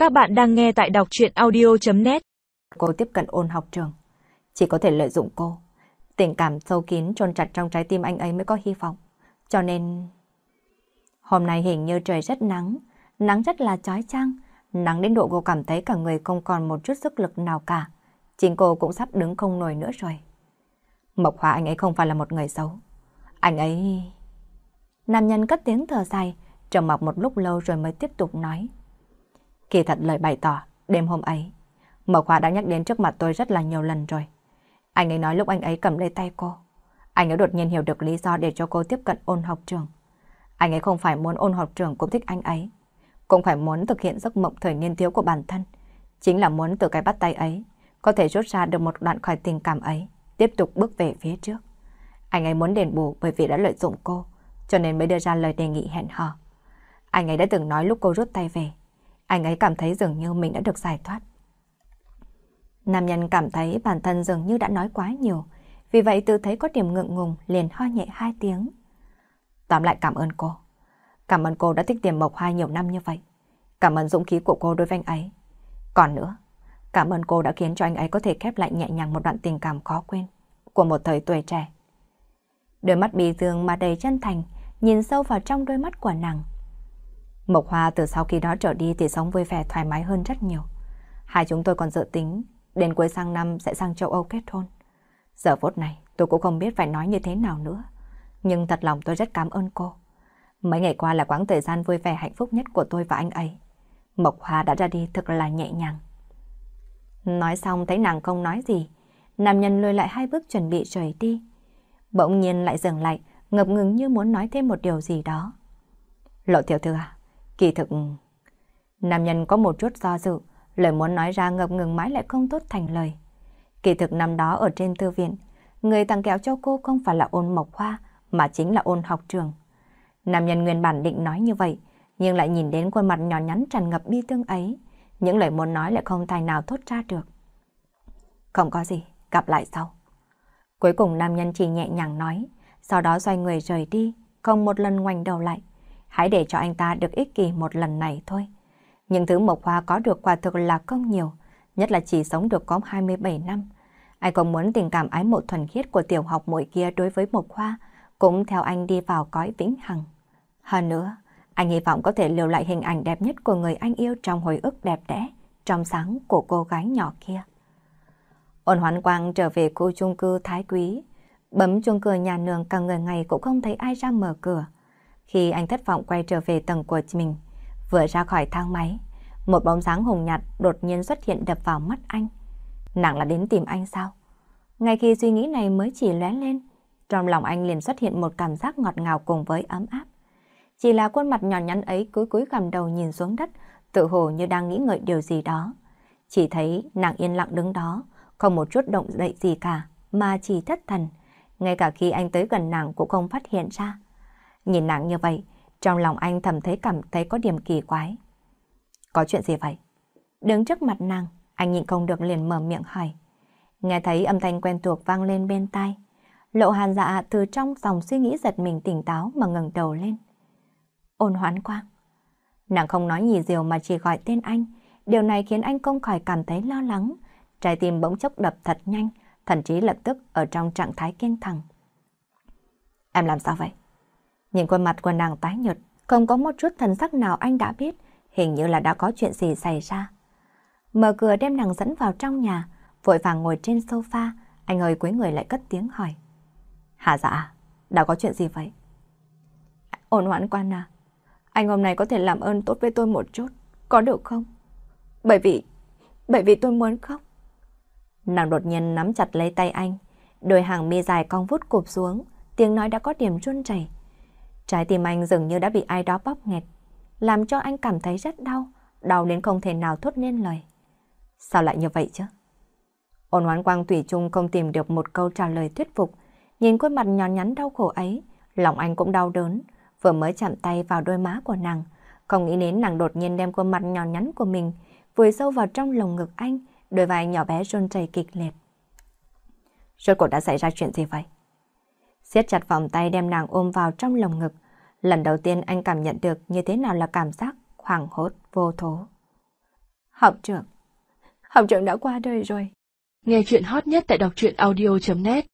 Các bạn đang nghe tại đọc truyện audio.net. Cô tiếp cận Ôn học trường, chỉ có thể lợi dụng cô. Tình cảm sâu kín chôn chặt trong trái tim anh ấy mới có hy vọng. Cho nên... Hôm nay hình như trời rất nắng, nắng rất là chói chang, nắng đến độ cô cảm thấy cả người không còn một chút sức lực nào cả. Chính cô cũng sắp đứng không nổi nữa rồi. Mộc Hoa anh ấy không phải là một người xấu. Anh ấy... Nam nhân cất tiếng thở dài, trầm mặc một lúc lâu rồi mới tiếp tục nói. Kỳ thật lời bày tỏ, đêm hôm ấy, Mộc Hoa đã nhắc đến trước mặt tôi rất là nhiều lần rồi. Anh ấy nói lúc anh ấy cầm lấy tay cô, anh ấy đột nhiên hiểu được lý do để cho cô tiếp cận Ôn học trường. Anh ấy không phải muốn Ôn học trường cũng thích anh ấy, cũng phải muốn thực hiện giấc mộng thời niên thiếu của bản thân. Chính là muốn từ cái bắt tay ấy, có thể rút ra được một đoạn khỏi tình cảm ấy, tiếp tục bước về phía trước. Anh ấy muốn đền bù bởi vì đã lợi dụng cô, cho nên mới đưa ra lời đề nghị hẹn hò. Anh ấy đã từng nói lúc cô rút tay về, anh ấy cảm thấy dường như mình đã được giải thoát. Nam nhân cảm thấy bản thân dường như đã nói quá nhiều, vì vậy tự thấy có điểm ngượng ngùng liền ho nhẹ 2 tiếng. Tóm lại cảm ơn cô. Cảm ơn cô đã thích tìm Mộc Hoa nhiều năm như vậy. Cảm ơn dũng khí của cô đối với anh ấy. Còn nữa, cảm ơn cô đã khiến cho anh ấy có thể khép lại nhẹ nhàng một đoạn tình cảm khó quên của một thời tuổi trẻ. Đôi mắt bi thương mà đầy chân thành nhìn sâu vào trong đôi mắt của nàng. Mộc Hoa từ sau khi đó trở đi thì sống vui vẻ thoải mái hơn rất nhiều. Hai chúng tôi còn dự tính đến cuối sang năm sẽ sang châu Âu kết hôn. Giờ phút này tôi cũng không biết phải nói như thế nào nữa. Nhưng thật lòng tôi rất cảm ơn cô. Mấy ngày qua là quãng thời gian vui vẻ hạnh phúc nhất của tôi và anh ấy. Mộc Hoa đã ra đi thật là nhẹ nhàng. Nói xong thấy nàng không nói gì, nam nhân lùi lại 2 bước chuẩn bị rời đi. Bỗng nhiên lại dừng lại, ngập ngừng như muốn nói thêm một điều gì đó. Lộ tiểu thư à, kỳ thực... Nam nhân có một chút do dự, lời muốn nói ra ngập ngừng mãi lại không tốt thành lời. Kỳ thực năm đó ở trên thư viện, người tặng kẹo cho cô không phải là Ôn Mộc Hoa, mà chính là Ôn học trường. Nam nhân nguyên bản định nói như vậy, nhưng lại nhìn đến khuôn mặt nhỏ nhắn tràn ngập bi thương ấy, những lời muốn nói lại không tài nào thốt ra được. Không có gì, gặp lại sau. Cuối cùng nam nhân chỉ nhẹ nhàng nói, sau đó xoay người rời đi, không một lần ngoảnh đầu lại. Hãy để cho anh ta được ích kỷ một lần này thôi. Những thứ Mộc Hoa có được quả thực là không nhiều, nhất là chỉ sống được có 27 năm. Anh còn muốn tình cảm ái mộ thuần khiết của tiểu học muội kia đối với Mộc Hoa cũng theo anh đi vào cõi vĩnh hằng. Hơn nữa, anh hy vọng có thể lưu lại hình ảnh đẹp nhất của người anh yêu trong hồi ức đẹp đẽ, trong sáng của cô gái nhỏ kia. Ôn Hoán Quang trở về khu chung cư Thái Quý, bấm chuông cửa nhà nương cả người ngày cũng không thấy ai ra mở cửa. Khi anh thất vọng quay trở về tầng của mình, vừa ra khỏi thang máy, một bóng dáng hồng nhạt đột nhiên xuất hiện đập vào mắt anh. Nàng là đến tìm anh sao? Ngay khi suy nghĩ này mới chỉ lóe lên, trong lòng anh liền xuất hiện một cảm giác ngọt ngào cùng với ấm áp. Chỉ là khuôn mặt nhỏ nhắn ấy cúi cúi gằm đầu nhìn xuống đất, tự hồ như đang nghĩ ngợi điều gì đó. Chỉ thấy nàng yên lặng đứng đó, không một chút động đậy gì cả, mà chỉ thất thần. Ngay cả khi anh tới gần nàng cũng không phát hiện ra. Nhìn nàng như vậy, trong lòng anh cảm thấy có điểm kỳ quái. Có chuyện gì vậy? Đứng trước mặt nàng, anh nhịn không được liền mở miệng hỏi. Nghe thấy âm thanh quen thuộc vang lên bên tai. Lộ Hàn Dạ từ trong dòng suy nghĩ giật mình tỉnh táo mà ngẩng đầu lên. Ôn Hoán Quang. Nàng không nói gì nhiều mà chỉ gọi tên anh. Điều này khiến anh không khỏi cảm thấy lo lắng. Trái tim bỗng chốc đập thật nhanh, thậm chí lập tức ở trong trạng thái căng thẳng. Em làm sao vậy? Nhìn khuôn mặt của nàng tái nhợt, không có một chút thần sắc nào anh đã biết, hình như là đã có chuyện gì xảy ra. Mở cửa đem nàng dẫn vào trong nhà, vội vàng ngồi trên sofa, anh hơi cúi người lại cất tiếng hỏi. Hà Dạ, đã có chuyện gì vậy? Ôn Hoán Quang à, anh hôm nay có thể làm ơn tốt với tôi một chút, có được không? Bởi vì tôi muốn khóc. Nàng đột nhiên nắm chặt lấy tay anh, đôi hàng mi dài cong vút cụp xuống, tiếng nói đã có điểm run rẩy. Trái tim anh dường như đã bị ai đó bóp nghẹt, làm cho anh cảm thấy rất đau, đau đến không thể nào thốt nên lời. Sao lại như vậy chứ? Ôn Hoán Quang thủy chung không tìm được một câu trả lời thuyết phục, nhìn khuôn mặt nhỏ nhắn đau khổ ấy, lòng anh cũng đau đớn, vừa mới chạm tay vào đôi má của nàng, không nghĩ đến nàng đột nhiên đem khuôn mặt nhỏ nhắn của mình vùi sâu vào trong lồng ngực anh, đôi vai nhỏ bé run rẩy kịch liệt. Rốt cuộc đã xảy ra chuyện gì vậy? Siết chặt vòng tay đem nàng ôm vào trong lồng ngực, lần đầu tiên anh cảm nhận được như thế nào là cảm giác hoảng hốt vô thố. Học trưởng đã qua đời rồi. Nghe chuyện hot nhất tại đọc truyện audio.net